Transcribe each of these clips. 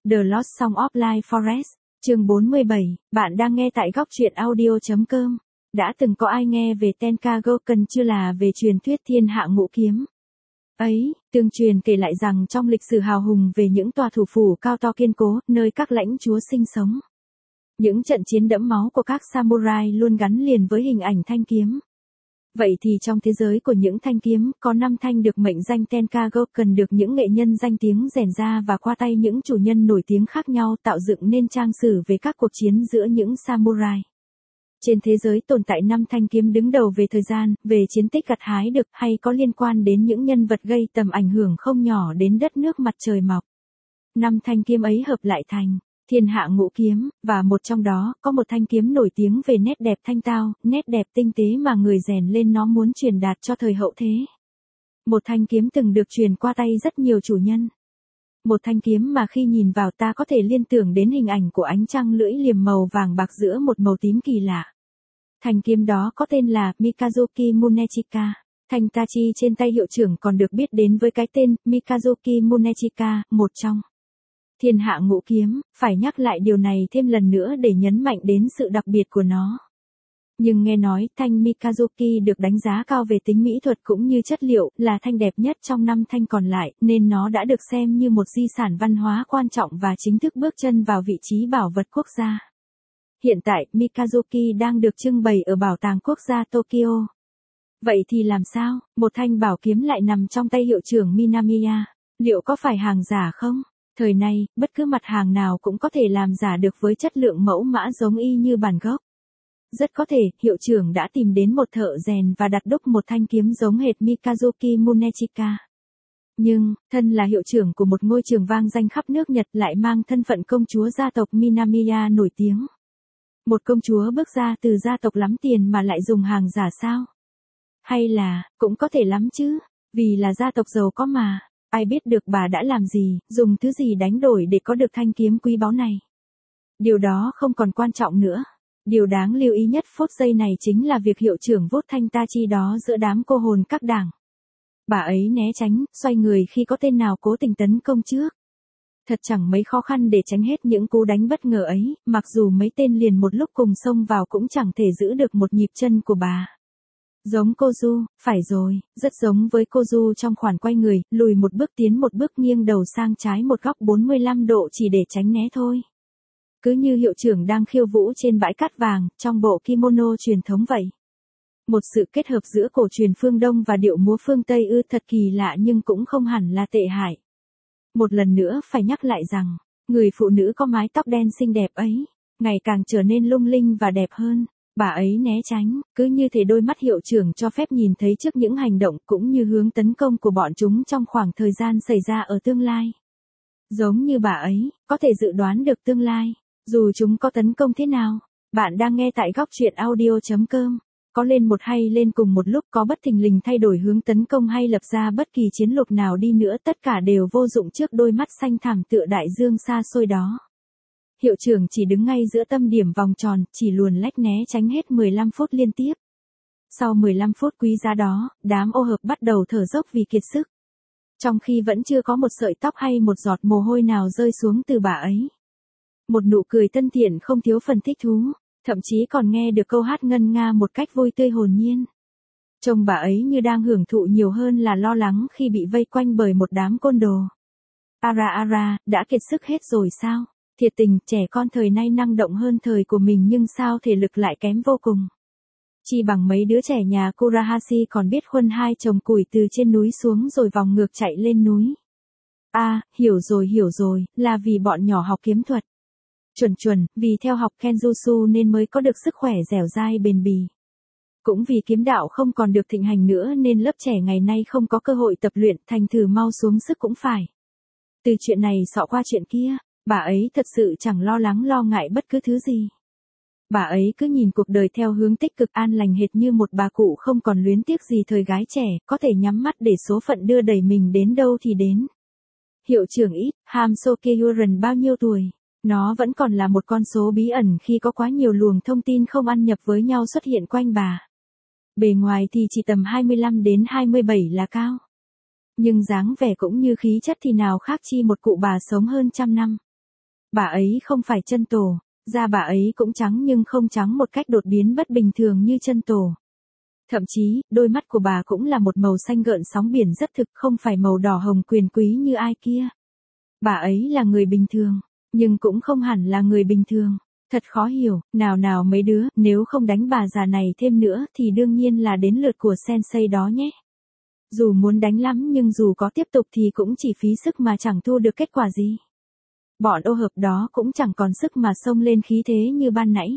The Lost Song of Life Forest, chương 47, bạn đang nghe tại góc truyện audio.com. Đã từng có ai nghe về Tenkagoken chưa, là về truyền thuyết thiên hạ ngũ kiếm? Ấy, tương truyền kể lại rằng trong lịch sử hào hùng về những tòa thủ phủ cao to kiên cố, nơi các lãnh chúa sinh sống. Những trận chiến đẫm máu của các samurai luôn gắn liền với hình ảnh thanh kiếm. Vậy thì trong thế giới của những thanh kiếm, có 5 thanh được mệnh danh Tenkagoken được những nghệ nhân danh tiếng rèn ra và qua tay những chủ nhân nổi tiếng khác nhau tạo dựng nên trang sử về các cuộc chiến giữa những samurai. Trên thế giới tồn tại 5 thanh kiếm đứng đầu về thời gian, về chiến tích gặt hái được hay có liên quan đến những nhân vật gây tầm ảnh hưởng không nhỏ đến đất nước mặt trời mọc. 5 thanh kiếm ấy hợp lại thành thiên hạ ngũ kiếm, và một trong đó có một thanh kiếm nổi tiếng về nét đẹp thanh tao, nét đẹp tinh tế mà người rèn lên nó muốn truyền đạt cho thời hậu thế. Một thanh kiếm từng được truyền qua tay rất nhiều chủ nhân. Một thanh kiếm mà khi nhìn vào ta có thể liên tưởng đến hình ảnh của ánh trăng lưỡi liềm màu vàng bạc giữa một màu tím kỳ lạ. Thanh kiếm đó có tên là Mikazuki Munechika. Thanh tachi trên tay hiệu trưởng còn được biết đến với cái tên Mikazuki Munechika, một trong thiên hạ ngũ kiếm, phải nhắc lại điều này thêm lần nữa để nhấn mạnh đến sự đặc biệt của nó. Nhưng nghe nói thanh Mikazuki được đánh giá cao về tính mỹ thuật cũng như chất liệu, là thanh đẹp nhất trong 5 thanh còn lại, nên nó đã được xem như một di sản văn hóa quan trọng và chính thức bước chân vào vị trí bảo vật quốc gia. Hiện tại, Mikazuki đang được trưng bày ở Bảo tàng Quốc gia Tokyo. Vậy thì làm sao, một thanh bảo kiếm lại nằm trong tay hiệu trưởng Minamiya? Liệu có phải hàng giả không? Thời nay, bất cứ mặt hàng nào cũng có thể làm giả được với chất lượng mẫu mã giống y như bản gốc. Rất có thể, hiệu trưởng đã tìm đến một thợ rèn và đặt đúc một thanh kiếm giống hệt Mikazuki Munechika. Nhưng, thân là hiệu trưởng của một ngôi trường vang danh khắp nước Nhật lại mang thân phận công chúa gia tộc Minamiya nổi tiếng. Một công chúa bước ra từ gia tộc lắm tiền mà lại dùng hàng giả sao? Hay là, cũng có thể lắm chứ, vì là gia tộc giàu có mà. Ai biết được bà đã làm gì, dùng thứ gì đánh đổi để có được thanh kiếm quý báu này. Điều đó không còn quan trọng nữa. Điều đáng lưu ý nhất phút giây này chính là việc hiệu trưởng vốt thanh tachi đó giữa đám cô hồn các đảng. Bà ấy né tránh, xoay người khi có tên nào cố tình tấn công trước. Thật chẳng mấy khó khăn để tránh hết những cú đánh bất ngờ ấy, mặc dù mấy tên liền một lúc cùng xông vào cũng chẳng thể giữ được một nhịp chân của bà. Giống Kozu, phải rồi, rất giống với Kozu trong khoản quay người, lùi một bước tiến một bước nghiêng đầu sang trái một góc 45 độ chỉ để tránh né thôi. Cứ như hiệu trưởng đang khiêu vũ trên bãi cát vàng, trong bộ kimono truyền thống vậy. Một sự kết hợp giữa cổ truyền phương Đông và điệu múa phương Tây thật kỳ lạ nhưng cũng không hẳn là tệ hại. Một lần nữa phải nhắc lại rằng, người phụ nữ có mái tóc đen xinh đẹp ấy, ngày càng trở nên lung linh và đẹp hơn. Bà ấy né tránh, cứ như thể đôi mắt hiệu trưởng cho phép nhìn thấy trước những hành động cũng như hướng tấn công của bọn chúng trong khoảng thời gian xảy ra ở tương lai. Giống như bà ấy, có thể dự đoán được tương lai, dù chúng có tấn công thế nào. Bạn đang nghe tại góc truyện audio.com. Có lên một hay lên cùng một lúc, có bất thình lình thay đổi hướng tấn công hay lập ra bất kỳ chiến lược nào đi nữa, tất cả đều vô dụng trước đôi mắt xanh thẳm tựa đại dương xa xôi đó. Hiệu trưởng chỉ đứng ngay giữa tâm điểm vòng tròn, chỉ luồn lách né tránh hết 15 phút liên tiếp. Sau 15 phút quý giá đó, đám ô hợp bắt đầu thở dốc vì kiệt sức. Trong khi vẫn chưa có một sợi tóc hay một giọt mồ hôi nào rơi xuống từ bà ấy. Một nụ cười thân thiện không thiếu phần thích thú, thậm chí còn nghe được câu hát ngân nga một cách vui tươi hồn nhiên. Trông bà ấy như đang hưởng thụ nhiều hơn là lo lắng khi bị vây quanh bởi một đám côn đồ. Ara, đã kiệt sức hết rồi sao? Thiệt tình, trẻ con thời nay năng động hơn thời của mình nhưng sao thể lực lại kém vô cùng. Chỉ bằng mấy đứa trẻ nhà Kurahashi còn biết khuân 2 chồng củi từ trên núi xuống rồi vòng ngược chạy lên núi. Hiểu rồi, là vì bọn nhỏ học kiếm thuật. Chuẩn, vì theo học Kenjutsu nên mới có được sức khỏe dẻo dai bền bỉ. Cũng vì kiếm đạo không còn được thịnh hành nữa nên lớp trẻ ngày nay không có cơ hội tập luyện, thành thử mau xuống sức cũng phải. Từ chuyện này xọ qua chuyện kia. Bà ấy thật sự chẳng lo lắng lo ngại bất cứ thứ gì. Bà ấy cứ nhìn cuộc đời theo hướng tích cực an lành hệt như một bà cụ không còn luyến tiếc gì thời gái trẻ, có thể nhắm mắt để số phận đưa đẩy mình đến đâu thì đến. Hiệu trưởng ít, Hamsoke-yuren bao nhiêu tuổi? Nó vẫn còn là một con số bí ẩn khi có quá nhiều luồng thông tin không ăn nhập với nhau xuất hiện quanh bà. Bề ngoài thì chỉ tầm 25 đến 27 là cao. Nhưng dáng vẻ cũng như khí chất thì nào khác chi một cụ bà sống hơn trăm năm. Bà ấy không phải chân tổ, da bà ấy cũng trắng nhưng không trắng một cách đột biến bất bình thường như chân tổ. Thậm chí, đôi mắt của bà cũng là một màu xanh gợn sóng biển rất thực, không phải màu đỏ hồng quyền quý như ai kia. Bà ấy là người bình thường, nhưng cũng không hẳn là người bình thường. Thật khó hiểu, nào mấy đứa, nếu không đánh bà già này thêm nữa thì đương nhiên là đến lượt của sensei đó nhé. Dù muốn đánh lắm nhưng dù có tiếp tục thì cũng chỉ phí sức mà chẳng thu được kết quả gì. Bọn ô hợp đó cũng chẳng còn sức mà xông lên khí thế như ban nãy.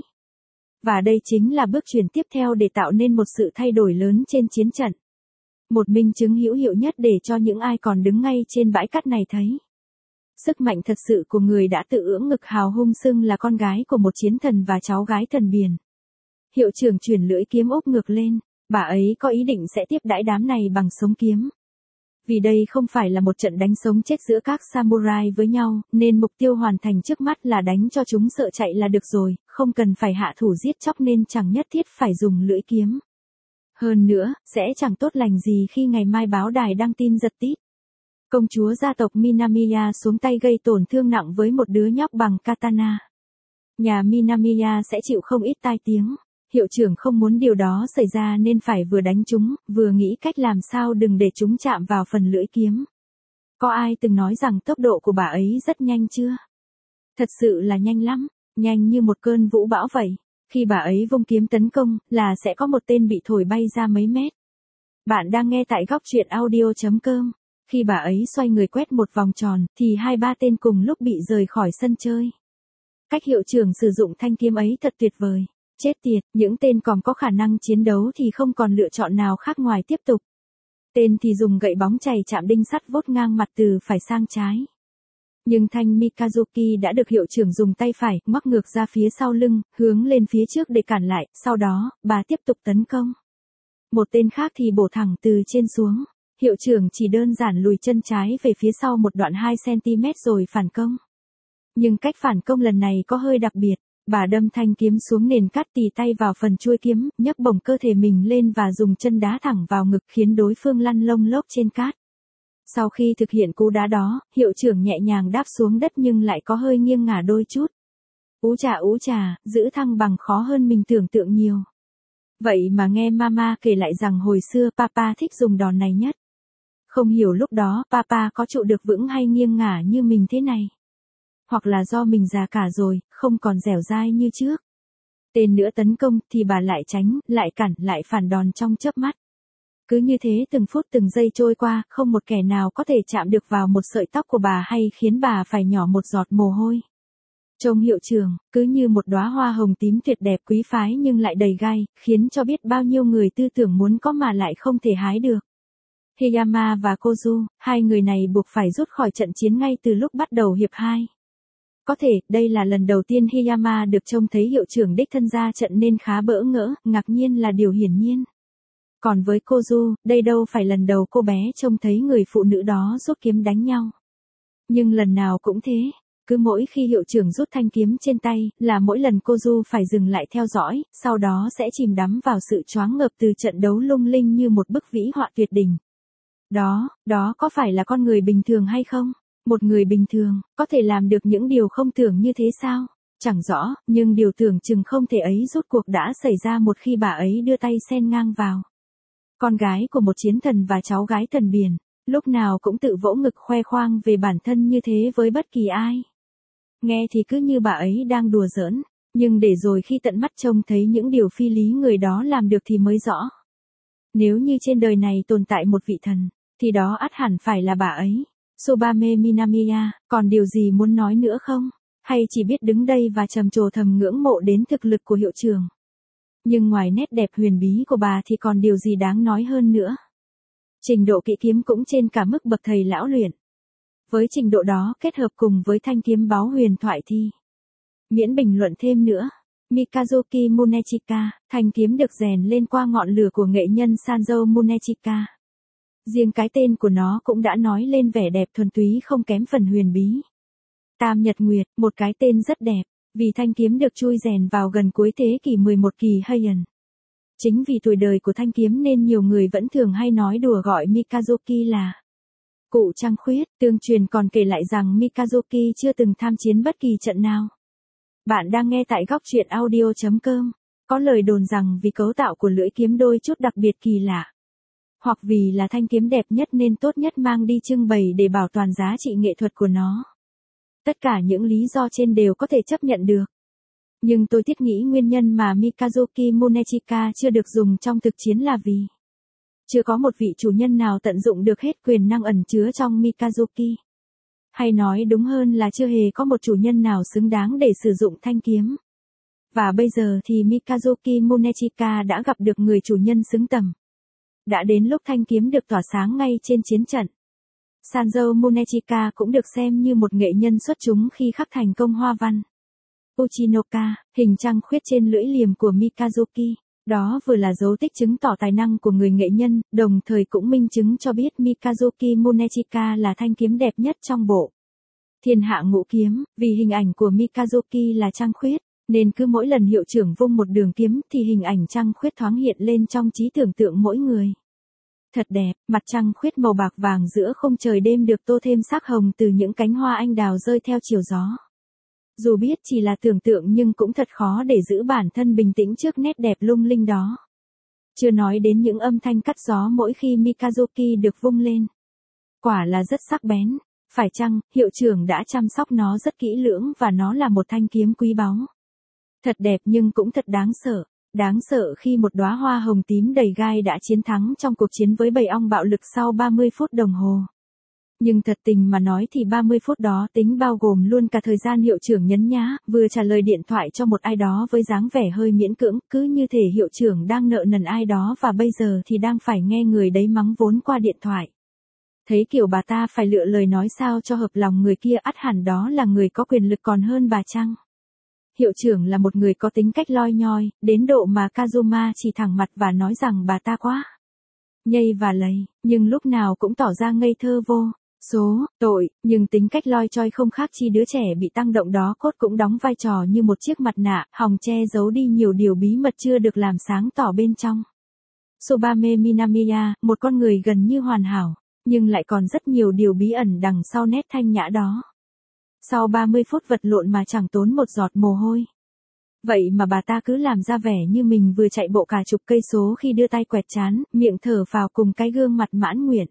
Và đây chính là bước chuyển tiếp theo để tạo nên một sự thay đổi lớn trên chiến trận. Một minh chứng hữu hiệu nhất để cho những ai còn đứng ngay trên bãi cát này thấy. Sức mạnh thật sự của người đã tự ưỡng ngực hào hung xưng là con gái của một chiến thần và cháu gái thần biển. Hiệu trưởng chuyển lưỡi kiếm úp ngược lên, bà ấy có ý định sẽ tiếp đãi đám này bằng sống kiếm. Vì đây không phải là một trận đánh sống chết giữa các samurai với nhau, nên mục tiêu hoàn thành trước mắt là đánh cho chúng sợ chạy là được rồi, không cần phải hạ thủ giết chóc nên chẳng nhất thiết phải dùng lưỡi kiếm. Hơn nữa, sẽ chẳng tốt lành gì khi ngày mai báo đài đăng tin giật tít. Công chúa gia tộc Minamiya xuống tay gây tổn thương nặng với một đứa nhóc bằng katana. Nhà Minamiya sẽ chịu không ít tai tiếng. Hiệu trưởng không muốn điều đó xảy ra nên phải vừa đánh chúng, vừa nghĩ cách làm sao đừng để chúng chạm vào phần lưỡi kiếm. Có ai từng nói rằng tốc độ của bà ấy rất nhanh chưa? Thật sự là nhanh lắm, nhanh như một cơn vũ bão vậy. Khi bà ấy vung kiếm tấn công, là sẽ có một tên bị thổi bay ra mấy mét. Bạn đang nghe tại góc truyện audio.com. Khi bà ấy xoay người quét một vòng tròn, thì 2-3 tên cùng lúc bị rời khỏi sân chơi. Cách hiệu trưởng sử dụng thanh kiếm ấy thật tuyệt vời. Chết tiệt, những tên còn có khả năng chiến đấu thì không còn lựa chọn nào khác ngoài tiếp tục. Tên thì dùng gậy bóng chày chạm đinh sắt vốt ngang mặt từ phải sang trái. Nhưng thanh Mikazuki đã được hiệu trưởng dùng tay phải, ngoắc ngược ra phía sau lưng, hướng lên phía trước để cản lại, sau đó, bà tiếp tục tấn công. Một tên khác thì bổ thẳng từ trên xuống. Hiệu trưởng chỉ đơn giản lùi chân trái về phía sau một đoạn 2cm rồi phản công. Nhưng cách phản công lần này có hơi đặc biệt. Bà đâm thanh kiếm xuống nền cát tì tay vào phần chuôi kiếm, nhấc bổng cơ thể mình lên và dùng chân đá thẳng vào ngực khiến đối phương lăn lông lốc trên cát. Sau khi thực hiện cú đá đó, hiệu trưởng nhẹ nhàng đáp xuống đất nhưng lại có hơi nghiêng ngả đôi chút. Ú chà, giữ thăng bằng khó hơn mình tưởng tượng nhiều. Vậy mà nghe mama kể lại rằng hồi xưa papa thích dùng đòn này nhất. Không hiểu lúc đó papa có trụ được vững hay nghiêng ngả như mình thế này. Hoặc là do mình già cả rồi, không còn dẻo dai như trước. Tên nữa tấn công thì bà lại tránh, lại cản, lại phản đòn trong chớp mắt. Cứ như thế từng phút từng giây trôi qua, không một kẻ nào có thể chạm được vào một sợi tóc của bà hay khiến bà phải nhỏ một giọt mồ hôi. Trông hiệu trưởng, cứ như một đóa hoa hồng tím tuyệt đẹp quý phái nhưng lại đầy gai, khiến cho biết bao nhiêu người tư tưởng muốn có mà lại không thể hái được. Hiyama và Kozu, hai người này buộc phải rút khỏi trận chiến ngay từ lúc bắt đầu hiệp 2. Có thể, đây là lần đầu tiên Hiyama được trông thấy hiệu trưởng đích thân ra trận nên khá bỡ ngỡ, ngạc nhiên là điều hiển nhiên. Còn với Kozu, đây đâu phải lần đầu cô bé trông thấy người phụ nữ đó rút kiếm đánh nhau. Nhưng lần nào cũng thế, cứ mỗi khi hiệu trưởng rút thanh kiếm trên tay, là mỗi lần Kozu phải dừng lại theo dõi, sau đó sẽ chìm đắm vào sự choáng ngợp từ trận đấu lung linh như một bức vĩ họa tuyệt đỉnh. Đó có phải là con người bình thường hay không? Một người bình thường, có thể làm được những điều không tưởng như thế sao? Chẳng rõ, nhưng điều tưởng chừng không thể ấy rốt cuộc đã xảy ra một khi bà ấy đưa tay xen ngang vào. Con gái của một chiến thần và cháu gái thần biển, lúc nào cũng tự vỗ ngực khoe khoang về bản thân như thế với bất kỳ ai. Nghe thì cứ như bà ấy đang đùa giỡn, nhưng để rồi khi tận mắt trông thấy những điều phi lý người đó làm được thì mới rõ. Nếu như trên đời này tồn tại một vị thần, thì đó ắt hẳn phải là bà ấy. Tsubame Minamiya, còn điều gì muốn nói nữa không? Hay chỉ biết đứng đây và trầm trồ thầm ngưỡng mộ đến thực lực của hiệu trưởng? Nhưng ngoài nét đẹp huyền bí của bà thì còn điều gì đáng nói hơn nữa? Trình độ kỹ kiếm cũng trên cả mức bậc thầy lão luyện. Với trình độ đó kết hợp cùng với thanh kiếm báu huyền thoại thì miễn bình luận thêm nữa. Mikazuki Munechika, thanh kiếm được rèn lên qua ngọn lửa của nghệ nhân Sanjo Munechika. Riêng cái tên của nó cũng đã nói lên vẻ đẹp thuần túy không kém phần huyền bí. Tam Nhật Nguyệt, một cái tên rất đẹp, vì thanh kiếm được chui rèn vào gần cuối thế kỷ 11 kỳ Heian. Chính vì tuổi đời của thanh kiếm nên nhiều người vẫn thường hay nói đùa gọi Mikazuki là Cụ Trăng Khuyết, tương truyền còn kể lại rằng Mikazuki chưa từng tham chiến bất kỳ trận nào. Bạn đang nghe tại góc truyện audio.com. Có lời đồn rằng vì cấu tạo của lưỡi kiếm đôi chút đặc biệt kỳ lạ, hoặc vì là thanh kiếm đẹp nhất nên tốt nhất mang đi trưng bày để bảo toàn giá trị nghệ thuật của nó. Tất cả những lý do trên đều có thể chấp nhận được. Nhưng tôi thiết nghĩ nguyên nhân mà Mikazuki Munechika chưa được dùng trong thực chiến là vì chưa có một vị chủ nhân nào tận dụng được hết quyền năng ẩn chứa trong Mikazuki. Hay nói đúng hơn là chưa hề có một chủ nhân nào xứng đáng để sử dụng thanh kiếm. Và bây giờ thì Mikazuki Munechika đã gặp được người chủ nhân xứng tầm. Đã đến lúc thanh kiếm được tỏa sáng ngay trên chiến trận. Sanjo Munechika cũng được xem như một nghệ nhân xuất chúng khi khắc thành công hoa văn Uchinoka, hình trăng khuyết trên lưỡi liềm của Mikazuki. Đó vừa là dấu tích chứng tỏ tài năng của người nghệ nhân, đồng thời cũng minh chứng cho biết Mikazuki Munechika là thanh kiếm đẹp nhất trong bộ Thiên Hạ Ngũ Kiếm. Vì hình ảnh của Mikazuki là trăng khuyết, nên cứ mỗi lần hiệu trưởng vung một đường kiếm thì hình ảnh trăng khuyết thoáng hiện lên trong trí tưởng tượng mỗi người. Thật đẹp, mặt trăng khuyết màu bạc vàng giữa khung trời đêm được tô thêm sắc hồng từ những cánh hoa anh đào rơi theo chiều gió. Dù biết chỉ là tưởng tượng nhưng cũng thật khó để giữ bản thân bình tĩnh trước nét đẹp lung linh đó. Chưa nói đến những âm thanh cắt gió mỗi khi Mikazuki được vung lên. Quả là rất sắc bén. Phải chăng, hiệu trưởng đã chăm sóc nó rất kỹ lưỡng và nó là một thanh kiếm quý báu. Thật đẹp nhưng cũng thật đáng sợ. Đáng sợ khi một đóa hoa hồng tím đầy gai đã chiến thắng trong cuộc chiến với bầy ong bạo lực sau 30 phút đồng hồ. Nhưng thật tình mà nói thì 30 phút đó tính bao gồm luôn cả thời gian hiệu trưởng nhấn nhá, vừa trả lời điện thoại cho một ai đó với dáng vẻ hơi miễn cưỡng, cứ như thể hiệu trưởng đang nợ nần ai đó và bây giờ thì đang phải nghe người đấy mắng vốn qua điện thoại. Thấy kiểu bà ta phải lựa lời nói sao cho hợp lòng người kia, ắt hẳn đó là người có quyền lực còn hơn bà chăng. Hiệu trưởng là một người có tính cách loi nhoi, đến độ mà Kazuma chỉ thẳng mặt và nói rằng bà ta quá nhây và lầy, nhưng lúc nào cũng tỏ ra ngây thơ vô số tội, nhưng tính cách loi choi không khác chi đứa trẻ bị tăng động đó cốt cũng đóng vai trò như một chiếc mặt nạ, hòng che giấu đi nhiều điều bí mật chưa được làm sáng tỏ bên trong. Tsubame Minamiya, một con người gần như hoàn hảo, nhưng lại còn rất nhiều điều bí ẩn đằng sau nét thanh nhã đó. Sau 30 phút vật lộn mà chẳng tốn một giọt mồ hôi. Vậy mà bà ta cứ làm ra vẻ như mình vừa chạy bộ cả chục cây số khi đưa tay quẹt trán, miệng thở phào cùng cái gương mặt mãn nguyện.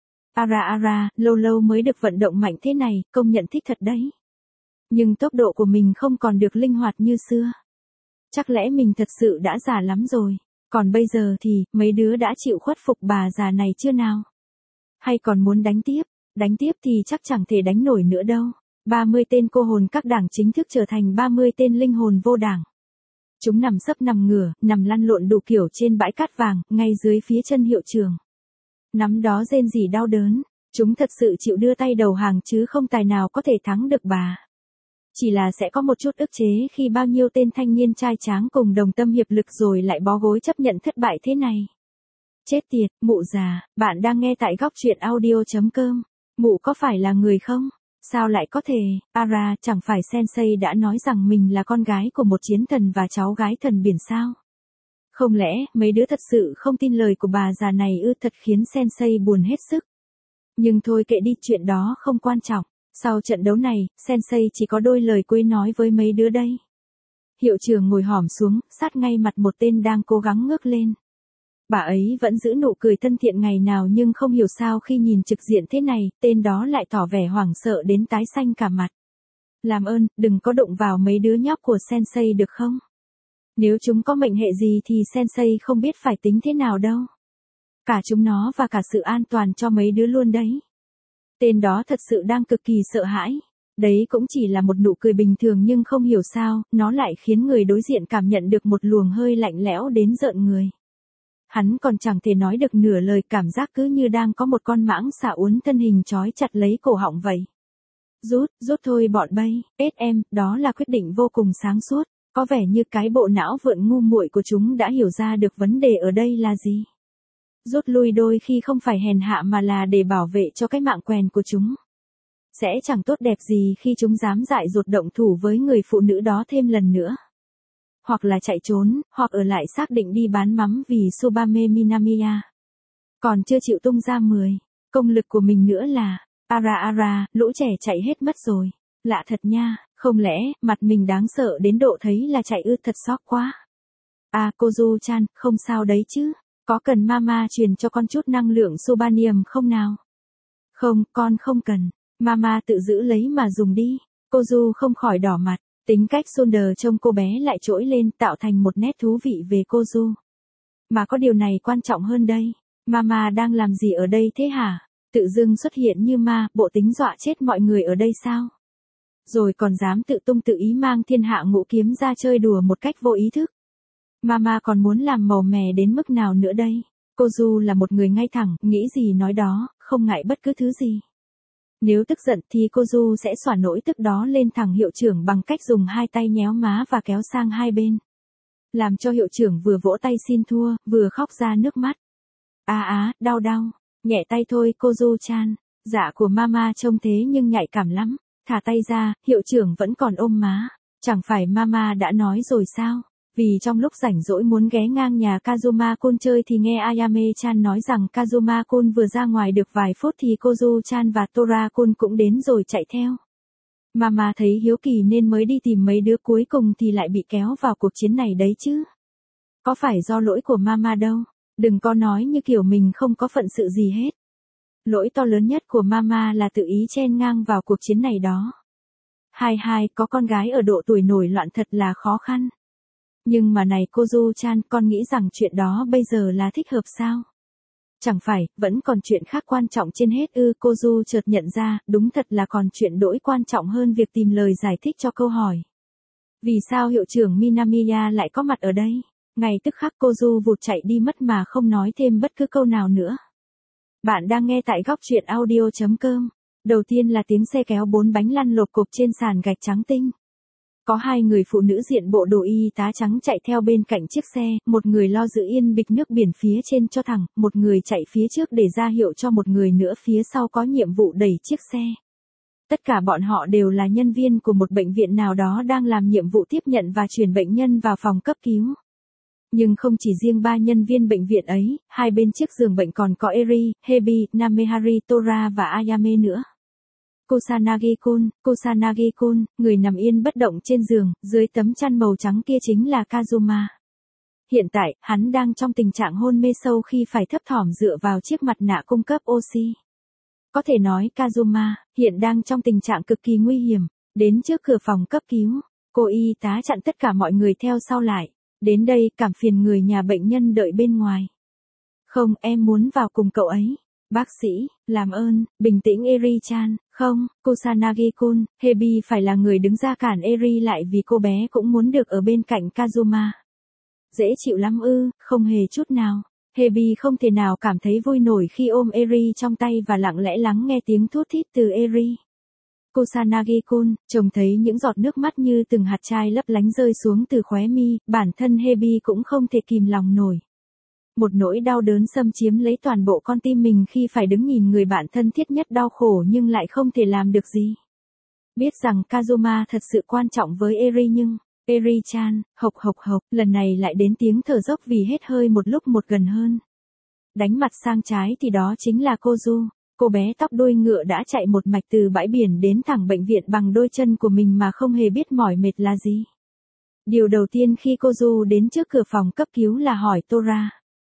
Ara, lâu lâu mới được vận động mạnh thế này, công nhận thích thật đấy. Nhưng tốc độ của mình không còn được linh hoạt như xưa. Chắc lẽ mình thật sự đã già lắm rồi. Còn bây giờ thì, mấy đứa đã chịu khuất phục bà già này chưa nào? Hay còn muốn đánh tiếp thì chắc chẳng thể đánh nổi nữa đâu. 30 tên cô hồn các đảng chính thức trở thành 30 tên linh hồn vô đảng. Chúng nằm sấp nằm ngửa, nằm lăn lộn đủ kiểu trên bãi cát vàng, ngay dưới phía chân hiệu trưởng. Nắm đó rên rỉ đau đớn, chúng thật sự chịu đưa tay đầu hàng chứ không tài nào có thể thắng được bà. Chỉ là sẽ có một chút ức chế khi bao nhiêu tên thanh niên trai tráng cùng đồng tâm hiệp lực rồi lại bó gối chấp nhận thất bại thế này. Chết tiệt, mụ già, bạn đang nghe tại góc truyện audio.com. Mụ có phải là người không? Sao lại có thể? Ara, chẳng phải Sensei đã nói rằng mình là con gái của một chiến thần và cháu gái thần biển sao? Không lẽ, mấy đứa thật sự không tin lời của bà già này ư? Thật khiến Sensei buồn hết sức. Nhưng thôi kệ đi, chuyện đó không quan trọng. Sau trận đấu này, Sensei chỉ có đôi lời cuối nói với mấy đứa đây. Hiệu trưởng ngồi hòm xuống, sát ngay mặt một tên đang cố gắng ngước lên. Bà ấy vẫn giữ nụ cười thân thiện ngày nào nhưng không hiểu sao khi nhìn trực diện thế này, tên đó lại tỏ vẻ hoảng sợ đến tái xanh cả mặt. Làm ơn, đừng có đụng vào mấy đứa nhóc của Sensei được không? Nếu chúng có mệnh hệ gì thì Sensei không biết phải tính thế nào đâu. Cả chúng nó và cả sự an toàn cho mấy đứa luôn đấy. Tên đó thật sự đang cực kỳ sợ hãi. Đấy cũng chỉ là một nụ cười bình thường nhưng không hiểu sao, nó lại khiến người đối diện cảm nhận được một luồng hơi lạnh lẽo đến rợn người. Hắn còn chẳng thể nói được nửa lời, cảm giác cứ như đang có một con mãng xà uốn thân hình trói chặt lấy cổ họng vậy. Rút thôi bọn bay, SM, đó là quyết định vô cùng sáng suốt. Có vẻ như cái bộ não vượn ngu muội của chúng đã hiểu ra được vấn đề ở đây là gì. Rút lui đôi khi không phải hèn hạ mà là để bảo vệ cho cái mạng quèn của chúng. Sẽ chẳng tốt đẹp gì khi chúng dám dại dột động thủ với người phụ nữ đó thêm lần nữa. Hoặc là chạy trốn, hoặc ở lại xác định đi bán mắm vì Tsubame Minamiya. Còn chưa chịu tung ra 10 Công lực của mình nữa là, lũ trẻ chạy hết mất rồi. Lạ thật nha, không lẽ, mặt mình đáng sợ đến độ thấy là chạy ư, thật sót quá. Kozu-chan, không sao đấy chứ. Có cần mama truyền cho con chút năng lượng Subanium không nào? Không, con không cần. Mama tự giữ lấy mà dùng đi. Kozu không khỏi đỏ mặt. Tính cách Sunder trông cô bé lại trỗi lên tạo thành một nét thú vị về Kozu. Mà có điều này quan trọng hơn đây. Mama đang làm gì ở đây thế hả? Tự dưng xuất hiện như ma, bộ tính dọa chết mọi người ở đây sao? Rồi còn dám tự tung tự ý mang thiên hạ ngũ kiếm ra chơi đùa một cách vô ý thức. Mama còn muốn làm màu mè đến mức nào nữa đây? Kozu là một người ngay thẳng, nghĩ gì nói đó, không ngại bất cứ thứ gì. Nếu tức giận thì Kozu sẽ xỏa nỗi tức đó lên thằng hiệu trưởng bằng cách dùng hai tay nhéo má và kéo sang hai bên. Làm cho hiệu trưởng vừa vỗ tay xin thua, vừa khóc ra nước mắt. Đau. Nhẹ tay thôi Kozu-chan. Dạ của mama trông thế nhưng nhạy cảm lắm. Thả tay ra, hiệu trưởng vẫn còn ôm má. Chẳng phải mama đã nói rồi sao? Vì trong lúc rảnh rỗi muốn ghé ngang nhà Kazuma-kun chơi thì nghe Ayame-chan nói rằng Kazuma-kun vừa ra ngoài được vài phút thì Kozu-chan và Tora-kun cũng đến rồi chạy theo. Mama thấy hiếu kỳ nên mới đi tìm mấy đứa, cuối cùng thì lại bị kéo vào cuộc chiến này đấy chứ. Có phải do lỗi của mama đâu. Đừng có nói như kiểu mình không có phận sự gì hết. Lỗi to lớn nhất của mama là tự ý chen ngang vào cuộc chiến này đó. Có con gái ở độ tuổi nổi loạn thật là khó khăn. Nhưng mà này Kozu-chan, con nghĩ rằng chuyện đó bây giờ là thích hợp sao? Chẳng phải, vẫn còn chuyện khác quan trọng trên hết ư? Kozu chợt nhận ra, đúng thật là còn chuyện đỗi quan trọng hơn việc tìm lời giải thích cho câu hỏi. Vì sao hiệu trưởng Minamiya lại có mặt ở đây? Ngay tức khắc Kozu vụt chạy đi mất mà không nói thêm bất cứ câu nào nữa. Bạn đang nghe tại góc truyện audio.com. Đầu tiên là tiếng xe kéo 4 bánh lăn lộp cộp trên sàn gạch trắng tinh. Có hai người phụ nữ diện bộ đồ y tá trắng chạy theo bên cạnh chiếc xe, một người lo giữ yên bịch nước biển phía trên cho thẳng, một người chạy phía trước để ra hiệu cho một người nữa phía sau có nhiệm vụ đẩy chiếc xe. Tất cả bọn họ đều là nhân viên của một bệnh viện nào đó đang làm nhiệm vụ tiếp nhận và chuyển bệnh nhân vào phòng cấp cứu. Nhưng không chỉ riêng ba nhân viên bệnh viện ấy, hai bên chiếc giường bệnh còn có Eri, Hebi, Namehari, Tora và Ayame nữa. Kusanagi-kun, người nằm yên bất động trên giường, dưới tấm chăn màu trắng kia chính là Kazuma. Hiện tại, hắn đang trong tình trạng hôn mê sâu khi phải thấp thỏm dựa vào chiếc mặt nạ cung cấp oxy. Có thể nói Kazuma, hiện đang trong tình trạng cực kỳ nguy hiểm. Đến trước cửa phòng cấp cứu, cô y tá chặn tất cả mọi người theo sau lại. Đến đây, cảm phiền người nhà bệnh nhân đợi bên ngoài. Không, em muốn vào cùng cậu ấy. Bác sĩ, làm ơn, bình tĩnh Eri-chan. Không, Kusanagi-kun, Hebi phải là người đứng ra cản Eri lại vì cô bé cũng muốn được ở bên cạnh Kazuma. Dễ chịu lắm ư? Không hề chút nào. Hebi không thể nào cảm thấy vui nổi khi ôm Eri trong tay và lặng lẽ lắng nghe tiếng thút thít từ Eri. Kusanagi-kun, trông thấy những giọt nước mắt như từng hạt trai lấp lánh rơi xuống từ khóe mi, bản thân Hebi cũng không thể kìm lòng nổi. Một nỗi đau đớn xâm chiếm lấy toàn bộ con tim mình khi phải đứng nhìn người bạn thân thiết nhất đau khổ nhưng lại không thể làm được gì. Biết rằng Kazuma thật sự quan trọng với Eri nhưng, Eri-chan, hộc, lần này lại đến tiếng thở dốc vì hết hơi một lúc một gần hơn. Đánh mặt sang trái thì đó chính là Kozu. Cô bé tóc đuôi ngựa đã chạy một mạch từ bãi biển đến thẳng bệnh viện bằng đôi chân của mình mà không hề biết mỏi mệt là gì. Điều đầu tiên khi Kozu đến trước cửa phòng cấp cứu là hỏi Tora.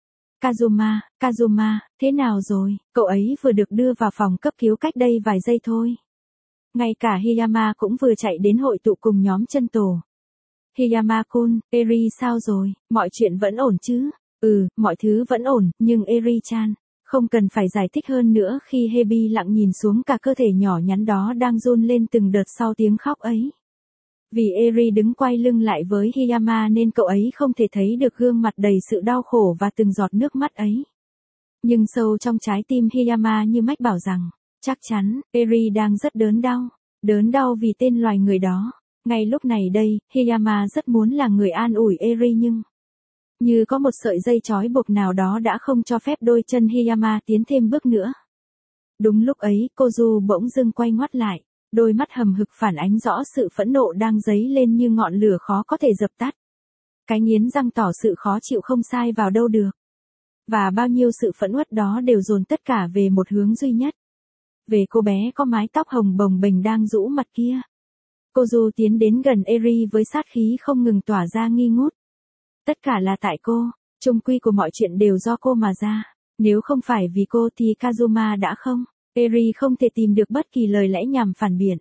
Kazuma, thế nào rồi? Cậu ấy vừa được đưa vào phòng cấp cứu cách đây vài giây thôi. Ngay cả Hiyama cũng vừa chạy đến hội tụ cùng nhóm chân tổ. Hiyama-kun, Eri sao rồi? Mọi chuyện vẫn ổn chứ? Mọi thứ vẫn ổn, nhưng Eri-chan, không cần phải giải thích hơn nữa khi Hebi lặng nhìn xuống cả cơ thể nhỏ nhắn đó đang run lên từng đợt sau tiếng khóc ấy. Vì Eri đứng quay lưng lại với Hiyama nên cậu ấy không thể thấy được gương mặt đầy sự đau khổ và từng giọt nước mắt ấy. Nhưng sâu trong trái tim Hiyama như mách bảo rằng, chắc chắn, Eri đang rất đớn đau vì tên loài người đó. Ngay lúc này đây, Hiyama rất muốn là người an ủi Eri nhưng như có một sợi dây trói buộc nào đó đã không cho phép đôi chân Hiyama tiến thêm bước nữa. Đúng lúc ấy, Kozu bỗng dưng quay ngoắt lại, đôi mắt hầm hực phản ánh rõ sự phẫn nộ đang dấy lên như ngọn lửa khó có thể dập tắt. Cái nghiến răng tỏ sự khó chịu không sai vào đâu được. Và bao nhiêu sự phẫn uất đó đều dồn tất cả về một hướng duy nhất. Về cô bé có mái tóc hồng bồng bềnh đang rũ mặt kia. Kozu tiến đến gần Eri với sát khí không ngừng tỏa ra nghi ngút. Tất cả là tại cô, chung quy của mọi chuyện đều do cô mà ra. Nếu không phải vì cô thì Kazuma đã không. Eri không thể tìm được bất kỳ lời lẽ nhằm phản biện.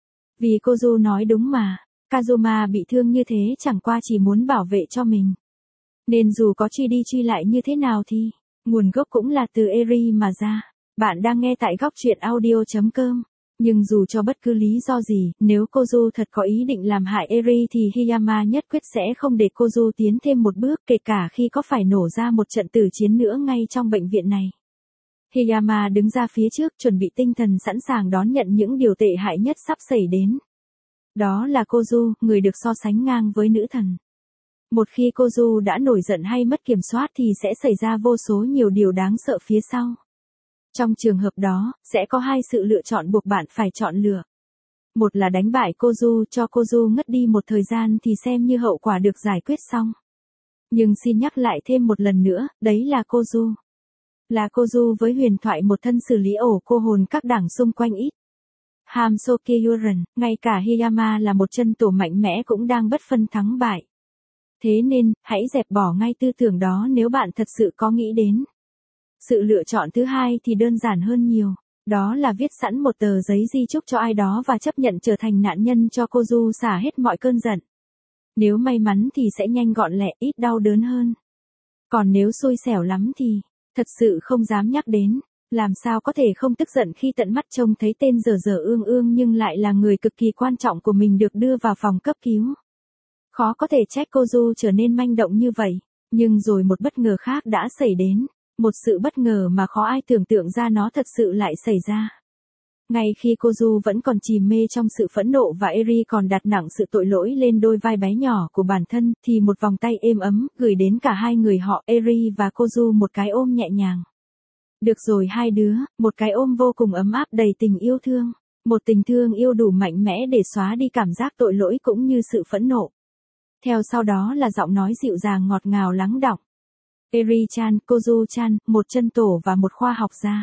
Vì Kozu nói đúng mà, Kazuma bị thương như thế chẳng qua chỉ muốn bảo vệ cho mình. Nên dù có truy đi truy lại như thế nào thì, nguồn gốc cũng là từ Eri mà ra. Bạn đang nghe tại góc truyện audio.com. Nhưng dù cho bất cứ lý do gì, nếu Kozu thật có ý định làm hại Eri thì Hiyama nhất quyết sẽ không để Kozu tiến thêm một bước, kể cả khi có phải nổ ra một trận tử chiến nữa ngay trong bệnh viện này. Hiyama đứng ra phía trước chuẩn bị tinh thần sẵn sàng đón nhận những điều tệ hại nhất sắp xảy đến. Đó là Kozu, người được so sánh ngang với nữ thần. Một khi Kozu đã nổi giận hay mất kiểm soát thì sẽ xảy ra vô số nhiều điều đáng sợ phía sau. Trong trường hợp đó, sẽ có hai sự lựa chọn buộc bạn phải chọn lựa. Một là đánh bại Kozu cho Kozu ngất đi một thời gian thì xem như hậu quả được giải quyết xong. Nhưng xin nhắc lại thêm một lần nữa, đấy là Kozu. Là Kozu với huyền thoại một thân xử lý ổ cô hồn các đảng xung quanh ít. Hamsokyuren, ngay cả Hiyama là một chân tổ mạnh mẽ cũng đang bất phân thắng bại. Thế nên, hãy dẹp bỏ ngay tư tưởng đó nếu bạn thật sự có nghĩ đến. Sự lựa chọn thứ hai thì đơn giản hơn nhiều. Đó là viết sẵn một tờ giấy di chúc cho ai đó và chấp nhận trở thành nạn nhân cho Kozu xả hết mọi cơn giận. Nếu may mắn thì sẽ nhanh gọn lẹ, ít đau đớn hơn. Còn nếu xui xẻo lắm thì, thật sự không dám nhắc đến. Làm sao có thể không tức giận khi tận mắt trông thấy tên dở dở ương ương nhưng lại là người cực kỳ quan trọng của mình được đưa vào phòng cấp cứu. Khó có thể trách Kozu trở nên manh động như vậy. Nhưng rồi một bất ngờ khác đã xảy đến. Một sự bất ngờ mà khó ai tưởng tượng ra nó thật sự lại xảy ra. Ngay khi Kozu vẫn còn chìm mê trong sự phẫn nộ và Eri còn đặt nặng sự tội lỗi lên đôi vai bé nhỏ của bản thân, thì một vòng tay êm ấm gửi đến cả hai người họ, Eri và Kozu, một cái ôm nhẹ nhàng. Được rồi hai đứa, một cái ôm vô cùng ấm áp đầy tình yêu thương. Một tình thương yêu đủ mạnh mẽ để xóa đi cảm giác tội lỗi cũng như sự phẫn nộ. Theo sau đó là giọng nói dịu dàng ngọt ngào lắng đọng. Eri-chan, Kozu-chan, một chân tổ và một khoa học gia.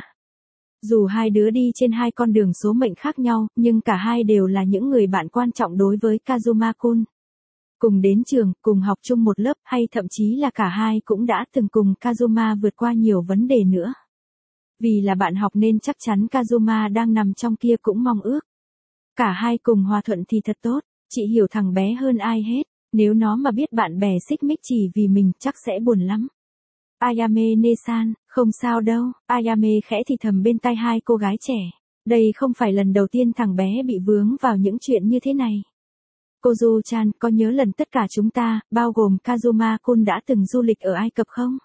Dù hai đứa đi trên hai con đường số mệnh khác nhau, nhưng cả hai đều là những người bạn quan trọng đối với Kazuma-kun. Cùng đến trường, cùng học chung một lớp, hay thậm chí là cả hai cũng đã từng cùng Kazuma vượt qua nhiều vấn đề nữa. Vì là bạn học nên chắc chắn Kazuma đang nằm trong kia cũng mong ước. Cả hai cùng hòa thuận thì thật tốt, chị hiểu thằng bé hơn ai hết, nếu nó mà biết bạn bè xích mích chỉ vì mình chắc sẽ buồn lắm. Ayame-ne-san, không sao đâu, Ayame khẽ thì thầm bên tai hai cô gái trẻ. Đây không phải lần đầu tiên thằng bé bị vướng vào những chuyện như thế này. Kozu-chan, có nhớ lần tất cả chúng ta, bao gồm Kazuma-kun đã từng du lịch ở Ai Cập không?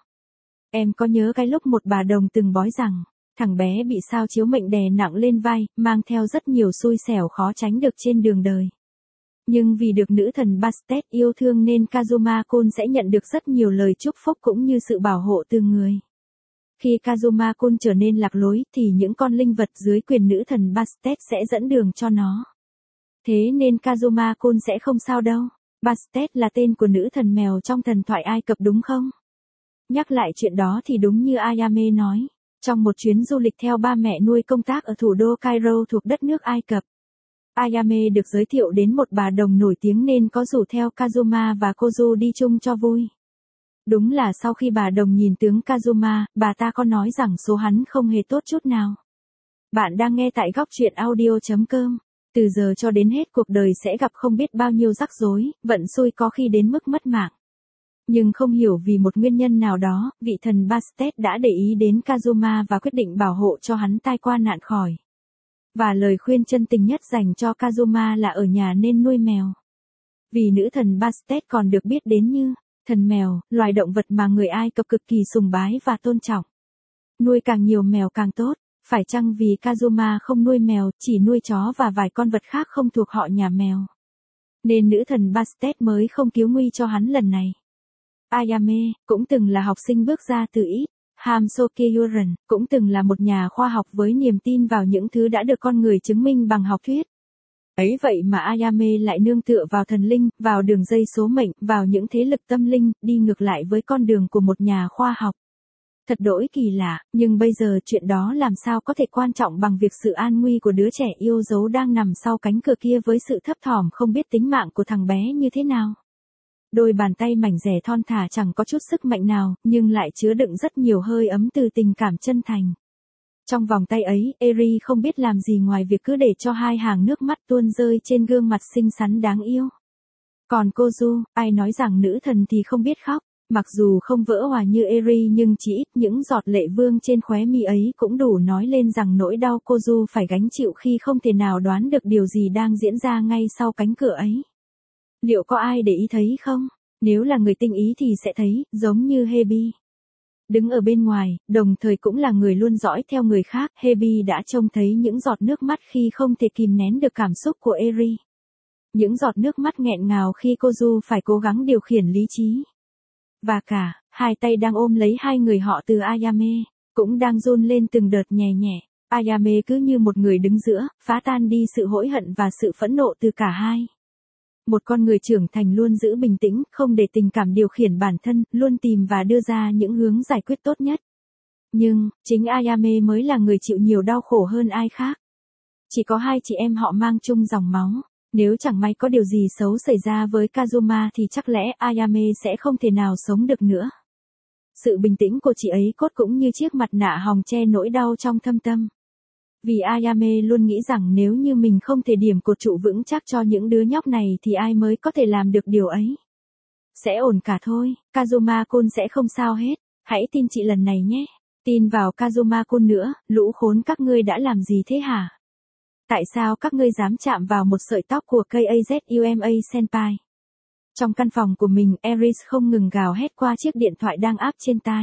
Em có nhớ cái lúc một bà đồng từng bói rằng, thằng bé bị sao chiếu mệnh đè nặng lên vai, mang theo rất nhiều xui xẻo khó tránh được trên đường đời. Nhưng vì được nữ thần Bastet yêu thương nên Kazuma-kun sẽ nhận được rất nhiều lời chúc phúc cũng như sự bảo hộ từ người. Khi Kazuma-kun trở nên lạc lối thì những con linh vật dưới quyền nữ thần Bastet sẽ dẫn đường cho nó. Thế nên Kazuma-kun sẽ không sao đâu. Bastet là tên của nữ thần mèo trong thần thoại Ai Cập đúng không? Nhắc lại chuyện đó thì đúng như Ayame nói. Trong một chuyến du lịch theo ba mẹ nuôi công tác ở thủ đô Cairo thuộc đất nước Ai Cập, Ayame được giới thiệu đến một bà đồng nổi tiếng nên có rủ theo Kazuma và Kozu đi chung cho vui. Đúng là sau khi bà đồng nhìn tướng Kazuma, bà ta có nói rằng số hắn không hề tốt chút nào. Bạn đang nghe tại góc truyện audio.com. Từ giờ cho đến hết cuộc đời sẽ gặp không biết bao nhiêu rắc rối, vận xui có khi đến mức mất mạng. Nhưng không hiểu vì một nguyên nhân nào đó, vị thần Bastet đã để ý đến Kazuma và quyết định bảo hộ cho hắn tai qua nạn khỏi. Và lời khuyên chân tình nhất dành cho Kazuma là ở nhà nên nuôi mèo. Vì nữ thần Bastet còn được biết đến như thần mèo, loài động vật mà người Ai Cập cực kỳ sùng bái và tôn trọng. Nuôi càng nhiều mèo càng tốt, phải chăng vì Kazuma không nuôi mèo, chỉ nuôi chó và vài con vật khác không thuộc họ nhà mèo. Nên nữ thần Bastet mới không cứu nguy cho hắn lần này. Ayame, cũng từng là học sinh bước ra từ ít. Hamsokyuren, cũng từng là một nhà khoa học với niềm tin vào những thứ đã được con người chứng minh bằng học thuyết. Ấy vậy mà Ayame lại nương tựa vào thần linh, vào đường dây số mệnh, vào những thế lực tâm linh, đi ngược lại với con đường của một nhà khoa học. Thật đỗi kỳ lạ, nhưng bây giờ chuyện đó làm sao có thể quan trọng bằng việc sự an nguy của đứa trẻ yêu dấu đang nằm sau cánh cửa kia với sự thấp thỏm không biết tính mạng của thằng bé như thế nào. Đôi bàn tay mảnh dẻ thon thả chẳng có chút sức mạnh nào, nhưng lại chứa đựng rất nhiều hơi ấm từ tình cảm chân thành. Trong vòng tay ấy, Eri không biết làm gì ngoài việc cứ để cho hai hàng nước mắt tuôn rơi trên gương mặt xinh xắn đáng yêu. Còn Kozu, ai nói rằng nữ thần thì không biết khóc, mặc dù không vỡ hòa như Eri nhưng chỉ ít những giọt lệ vương trên khóe mi ấy cũng đủ nói lên rằng nỗi đau Kozu phải gánh chịu khi không thể nào đoán được điều gì đang diễn ra ngay sau cánh cửa ấy. Liệu có ai để ý thấy không? Nếu là người tinh ý thì sẽ thấy, giống như Hebi. Đứng ở bên ngoài, đồng thời cũng là người luôn dõi theo người khác, Hebi đã trông thấy những giọt nước mắt khi không thể kìm nén được cảm xúc của Eri. Những giọt nước mắt nghẹn ngào khi Kozu phải cố gắng điều khiển lý trí. Và cả, hai tay đang ôm lấy hai người họ từ Ayame, cũng đang run lên từng đợt nhẹ nhẹ. Ayame cứ như một người đứng giữa, phá tan đi sự hối hận và sự phẫn nộ từ cả hai. Một con người trưởng thành luôn giữ bình tĩnh, không để tình cảm điều khiển bản thân, luôn tìm và đưa ra những hướng giải quyết tốt nhất. Nhưng, chính Ayame mới là người chịu nhiều đau khổ hơn ai khác. Chỉ có hai chị em họ mang chung dòng máu. Nếu chẳng may có điều gì xấu xảy ra với Kazuma thì chắc lẽ Ayame sẽ không thể nào sống được nữa. Sự bình tĩnh của chị ấy cốt cũng như chiếc mặt nạ hòng che nỗi đau trong thâm tâm. Vì Ayame luôn nghĩ rằng nếu như mình không thể điểm cột trụ vững chắc cho những đứa nhóc này thì ai mới có thể làm được điều ấy. Sẽ ổn cả thôi, Kazuma-kun sẽ không sao hết, hãy tin chị lần này nhé. Tin vào Kazuma-kun nữa, lũ khốn các ngươi đã làm gì thế hả? Tại sao các ngươi dám chạm vào một sợi tóc của Kazuma Senpai? Trong căn phòng của mình, Eris không ngừng gào hét qua chiếc điện thoại đang áp trên tai.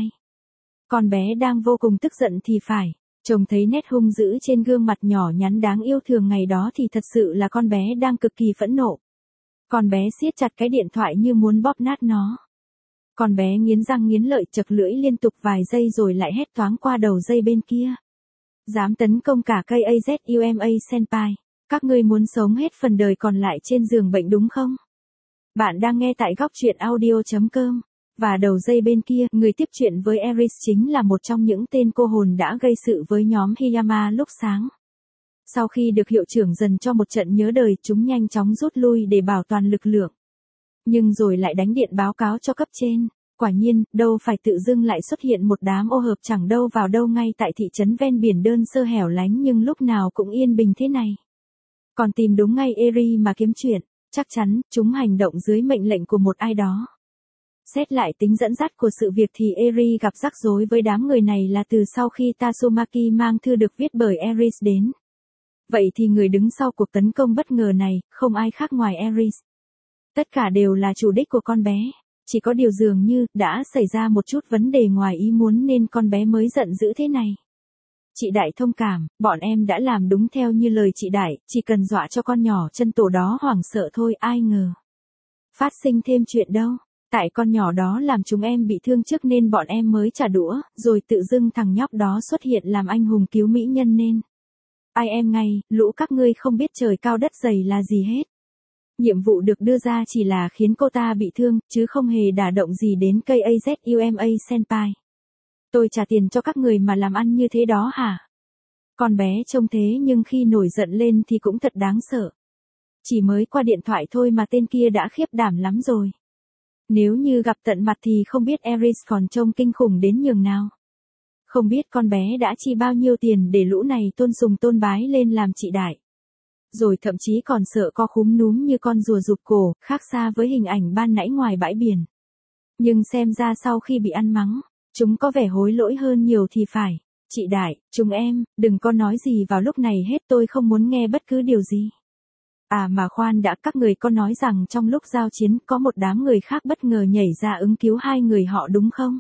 Con bé đang vô cùng tức giận thì phải. Trông thấy nét hung dữ trên gương mặt nhỏ nhắn đáng yêu thường ngày đó thì thật sự là con bé đang cực kỳ phẫn nộ. Con bé siết chặt cái điện thoại như muốn bóp nát nó. Con bé nghiến răng nghiến lợi chật lưỡi liên tục vài giây rồi lại hét toáng qua đầu dây bên kia. Dám tấn công cả Kazuma Senpai. Các ngươi muốn sống hết phần đời còn lại trên giường bệnh đúng không? Bạn đang nghe tại góc truyện audio.com. Và đầu dây bên kia, người tiếp chuyện với Eris chính là một trong những tên cô hồn đã gây sự với nhóm Hiyama lúc sáng. Sau khi được hiệu trưởng dần cho một trận nhớ đời, chúng nhanh chóng rút lui để bảo toàn lực lượng. Nhưng rồi lại đánh điện báo cáo cho cấp trên. Quả nhiên, đâu phải tự dưng lại xuất hiện một đám ô hợp chẳng đâu vào đâu ngay tại thị trấn ven biển đơn sơ hẻo lánh nhưng lúc nào cũng yên bình thế này. Còn tìm đúng ngay Eri mà kiếm chuyện, chắc chắn, chúng hành động dưới mệnh lệnh của một ai đó. Xét lại tính dẫn dắt của sự việc thì Eri gặp rắc rối với đám người này là từ sau khi Tatsumaki mang thư được viết bởi Eris đến. Vậy thì người đứng sau cuộc tấn công bất ngờ này, không ai khác ngoài Eris. Tất cả đều là chủ đích của con bé. Chỉ có điều dường như, đã xảy ra một chút vấn đề ngoài ý muốn nên con bé mới giận dữ thế này. Chị Đại thông cảm, bọn em đã làm đúng theo như lời chị Đại, chỉ cần dọa cho con nhỏ chân tổ đó hoảng sợ thôi, ai ngờ. Phát sinh thêm chuyện đâu. Tại con nhỏ đó làm chúng em bị thương trước nên bọn em mới trả đũa, rồi tự dưng thằng nhóc đó xuất hiện làm anh hùng cứu mỹ nhân nên. Ai em ngay, lũ các ngươi không biết trời cao đất dày là gì hết. Nhiệm vụ được đưa ra chỉ là khiến cô ta bị thương, chứ không hề đả động gì đến Kazuma Senpai. Tôi trả tiền cho các người mà làm ăn như thế đó hả? Con bé trông thế nhưng khi nổi giận lên thì cũng thật đáng sợ. Chỉ mới qua điện thoại thôi mà tên kia đã khiếp đảm lắm rồi. Nếu như gặp tận mặt thì không biết Eris còn trông kinh khủng đến nhường nào. Không biết con bé đã chi bao nhiêu tiền để lũ này tôn sùng tôn bái lên làm chị Đại. Rồi thậm chí còn sợ co khúm núm như con rùa rụt cổ, khác xa với hình ảnh ban nãy ngoài bãi biển. Nhưng xem ra sau khi bị ăn mắng, chúng có vẻ hối lỗi hơn nhiều thì phải. Chị Đại, chúng em, đừng có nói gì vào lúc này hết, tôi không muốn nghe bất cứ điều gì. À mà khoan đã, các người có nói rằng trong lúc giao chiến có một đám người khác bất ngờ nhảy ra ứng cứu hai người họ đúng không?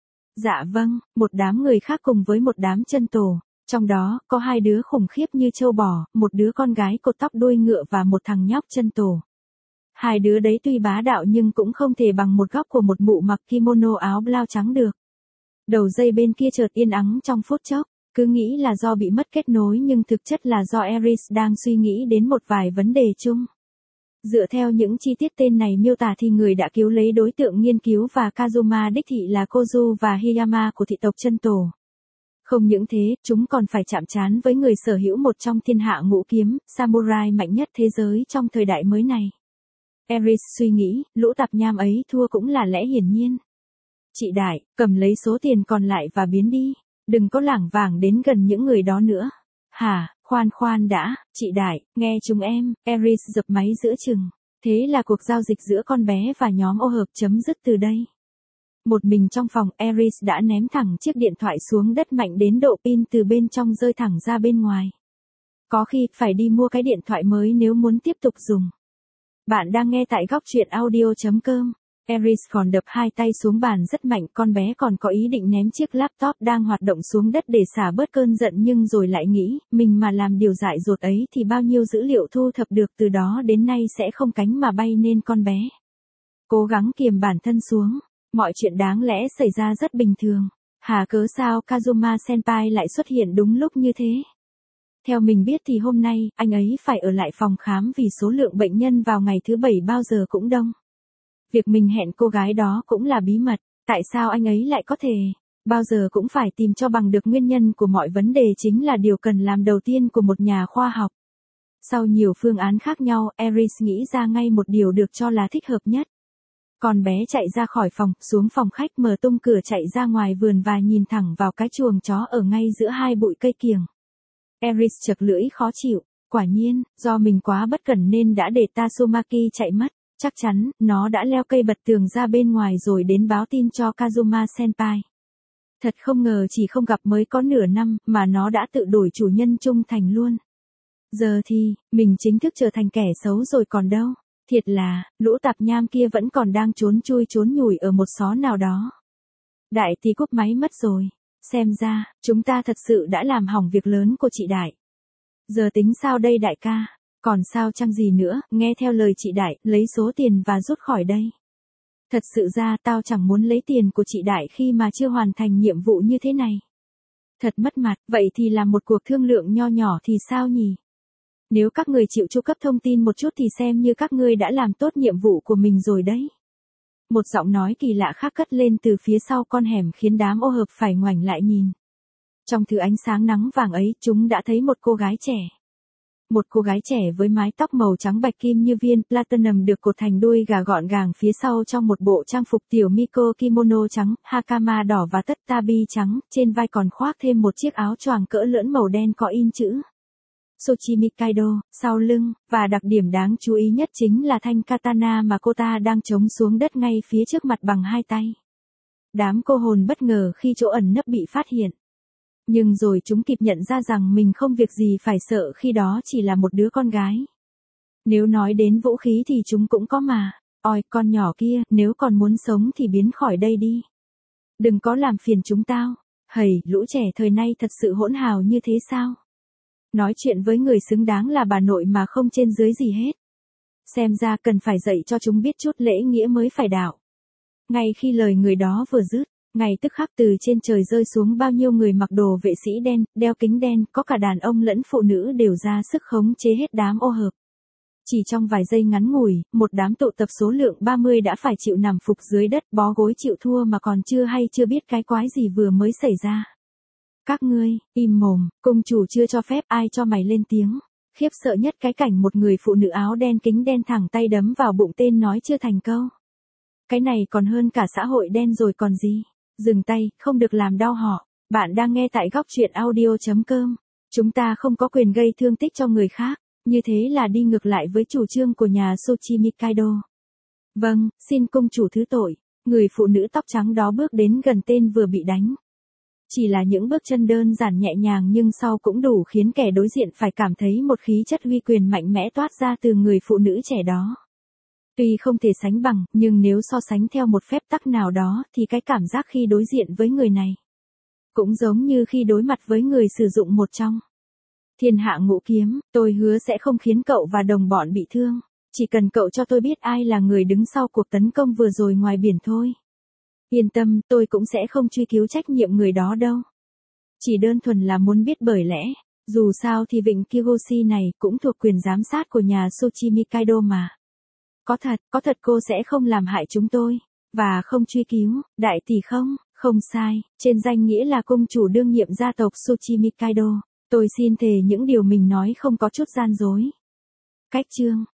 Dạ vâng, một đám người khác cùng với một đám chân tổ. Trong đó, có hai đứa khủng khiếp như trâu bò, một đứa con gái cột tóc đuôi ngựa và một thằng nhóc chân tổ. Hai đứa đấy tuy bá đạo nhưng cũng không thể bằng một góc của một mụ mặc kimono áo blau trắng được. Đầu dây bên kia chợt yên ắng trong phút chốc, cứ nghĩ là do bị mất kết nối nhưng thực chất là do Eris đang suy nghĩ đến một vài vấn đề chung. Dựa theo những chi tiết tên này miêu tả thì người đã cứu lấy đối tượng nghiên cứu và Kazuma đích thị là Kozu và Hiyama của thị tộc chân tổ. Không những thế, chúng còn phải chạm trán với người sở hữu một trong thiên hạ ngũ kiếm, samurai mạnh nhất thế giới trong thời đại mới này. Eris suy nghĩ, lũ tạp nham ấy thua cũng là lẽ hiển nhiên. Chị Đại, cầm lấy số tiền còn lại và biến đi. Đừng có lảng vảng đến gần những người đó nữa. Hả, khoan đã, chị Đại, nghe chúng em, Eris dập máy giữa chừng. Thế là cuộc giao dịch giữa con bé và nhóm ô hợp chấm dứt từ đây. Một mình trong phòng, Eris đã ném thẳng chiếc điện thoại xuống đất mạnh đến độ pin từ bên trong rơi thẳng ra bên ngoài. Có khi phải đi mua cái điện thoại mới nếu muốn tiếp tục dùng. Bạn đang nghe tại góc truyện audio.com. Eris còn đập hai tay xuống bàn rất mạnh, con bé còn có ý định ném chiếc laptop đang hoạt động xuống đất để xả bớt cơn giận nhưng rồi lại nghĩ, mình mà làm điều dại dột ấy thì bao nhiêu dữ liệu thu thập được từ đó đến nay sẽ không cánh mà bay nên con bé. Cố gắng kiềm bản thân xuống, mọi chuyện đáng lẽ xảy ra rất bình thường. Hà cớ sao Kazuma Senpai lại xuất hiện đúng lúc như thế? Theo mình biết thì hôm nay, anh ấy phải ở lại phòng khám vì số lượng bệnh nhân vào ngày thứ bảy bao giờ cũng đông. Việc mình hẹn cô gái đó cũng là bí mật, tại sao anh ấy lại có thể? Bao giờ cũng phải tìm cho bằng được nguyên nhân của mọi vấn đề chính là điều cần làm đầu tiên của một nhà khoa học. Sau nhiều phương án khác nhau, Eris nghĩ ra ngay một điều được cho là thích hợp nhất. Con bé chạy ra khỏi phòng, xuống phòng khách mở tung cửa chạy ra ngoài vườn và nhìn thẳng vào cái chuồng chó ở ngay giữa hai bụi cây kiểng. Eris chật lưỡi khó chịu, quả nhiên, do mình quá bất cẩn nên đã để Tatsumaki chạy mất. Chắc chắn, nó đã leo cây bật tường ra bên ngoài rồi đến báo tin cho Kazuma Senpai. Thật không ngờ chỉ không gặp mới có nửa năm mà nó đã tự đổi chủ nhân trung thành luôn. Giờ thì, mình chính thức trở thành kẻ xấu rồi còn đâu. Thiệt là, lũ tạp nham kia vẫn còn đang trốn chui trốn nhủi ở một xó nào đó. Đại tí cúp máy mất rồi. Xem ra, chúng ta thật sự đã làm hỏng việc lớn của chị Đại. Giờ tính sao đây đại ca? Còn sao chăng gì nữa, nghe theo lời chị Đại, lấy số tiền và rút khỏi đây. Thật sự ra tao chẳng muốn lấy tiền của chị Đại khi mà chưa hoàn thành nhiệm vụ như thế này. Thật mất mặt, vậy thì làm một cuộc thương lượng nho nhỏ thì sao nhỉ? Nếu các người chịu chu cấp thông tin một chút thì xem như các ngươi đã làm tốt nhiệm vụ của mình rồi đấy. Một giọng nói kỳ lạ khác cất lên từ phía sau con hẻm khiến đám ô hợp phải ngoảnh lại nhìn. Trong thứ ánh sáng nắng vàng ấy, chúng đã thấy một cô gái trẻ. Một cô gái trẻ với mái tóc màu trắng bạch kim như viên platinum được cột thành đuôi gà gọn gàng phía sau trong một bộ trang phục tiểu miko kimono trắng, hakama đỏ và tất tabi trắng, trên vai còn khoác thêm một chiếc áo choàng cỡ lưỡn màu đen có in chữ Sochimi Kaido, sau lưng, và đặc điểm đáng chú ý nhất chính là thanh katana mà cô ta đang chống xuống đất ngay phía trước mặt bằng hai tay. Đám cô hồn bất ngờ khi chỗ ẩn nấp bị phát hiện. Nhưng rồi chúng kịp nhận ra rằng mình không việc gì phải sợ khi đó chỉ là một đứa con gái. Nếu nói đến vũ khí thì chúng cũng có mà. Ôi, con nhỏ kia, nếu còn muốn sống thì biến khỏi đây đi. Đừng có làm phiền chúng tao. Hầy, lũ trẻ thời nay thật sự hỗn hào như thế sao? Nói chuyện với người xứng đáng là bà nội mà không trên dưới gì hết. Xem ra cần phải dạy cho chúng biết chút lễ nghĩa mới phải đạo. Ngay khi lời người đó vừa dứt, ngay tức khắc từ trên trời rơi xuống bao nhiêu người mặc đồ vệ sĩ đen, đeo kính đen, có cả đàn ông lẫn phụ nữ đều ra sức khống chế hết đám ô hợp. Chỉ trong vài giây ngắn ngủi, một đám tụ tập số lượng 30 đã phải chịu nằm phục dưới đất bó gối chịu thua mà còn chưa biết cái quái gì vừa mới xảy ra. Các ngươi, im mồm, công chủ chưa cho phép ai cho mày lên tiếng. Khiếp sợ nhất cái cảnh một người phụ nữ áo đen kính đen thẳng tay đấm vào bụng tên nói chưa thành câu. Cái này còn hơn cả xã hội đen rồi còn gì. Dừng tay, không được làm đau họ. Bạn đang nghe tại góc truyện audio.com. Chúng ta không có quyền gây thương tích cho người khác. Như thế là đi ngược lại với chủ trương của nhà Sochimi Kaido. Vâng, xin công chủ thứ tội. Người phụ nữ tóc trắng đó bước đến gần tên vừa bị đánh. Chỉ là những bước chân đơn giản nhẹ nhàng nhưng sau cũng đủ khiến kẻ đối diện phải cảm thấy một khí chất uy quyền mạnh mẽ toát ra từ người phụ nữ trẻ đó. Tuy không thể sánh bằng, nhưng nếu so sánh theo một phép tắc nào đó thì cái cảm giác khi đối diện với người này cũng giống như khi đối mặt với người sử dụng một trong thiên hạ ngũ kiếm, tôi hứa sẽ không khiến cậu và đồng bọn bị thương, chỉ cần cậu cho tôi biết ai là người đứng sau cuộc tấn công vừa rồi ngoài biển thôi. Yên tâm, tôi cũng sẽ không truy cứu trách nhiệm người đó đâu. Chỉ đơn thuần là muốn biết bởi lẽ, dù sao thì vịnh Kigoshi này cũng thuộc quyền giám sát của nhà Sochimi Kaido mà. Có thật cô sẽ không làm hại chúng tôi, và không truy cứu, đại tỷ không, không sai, trên danh nghĩa là công chủ đương nhiệm gia tộc Tsuchi Mikado, tôi xin thề những điều mình nói không có chút gian dối. Cách chương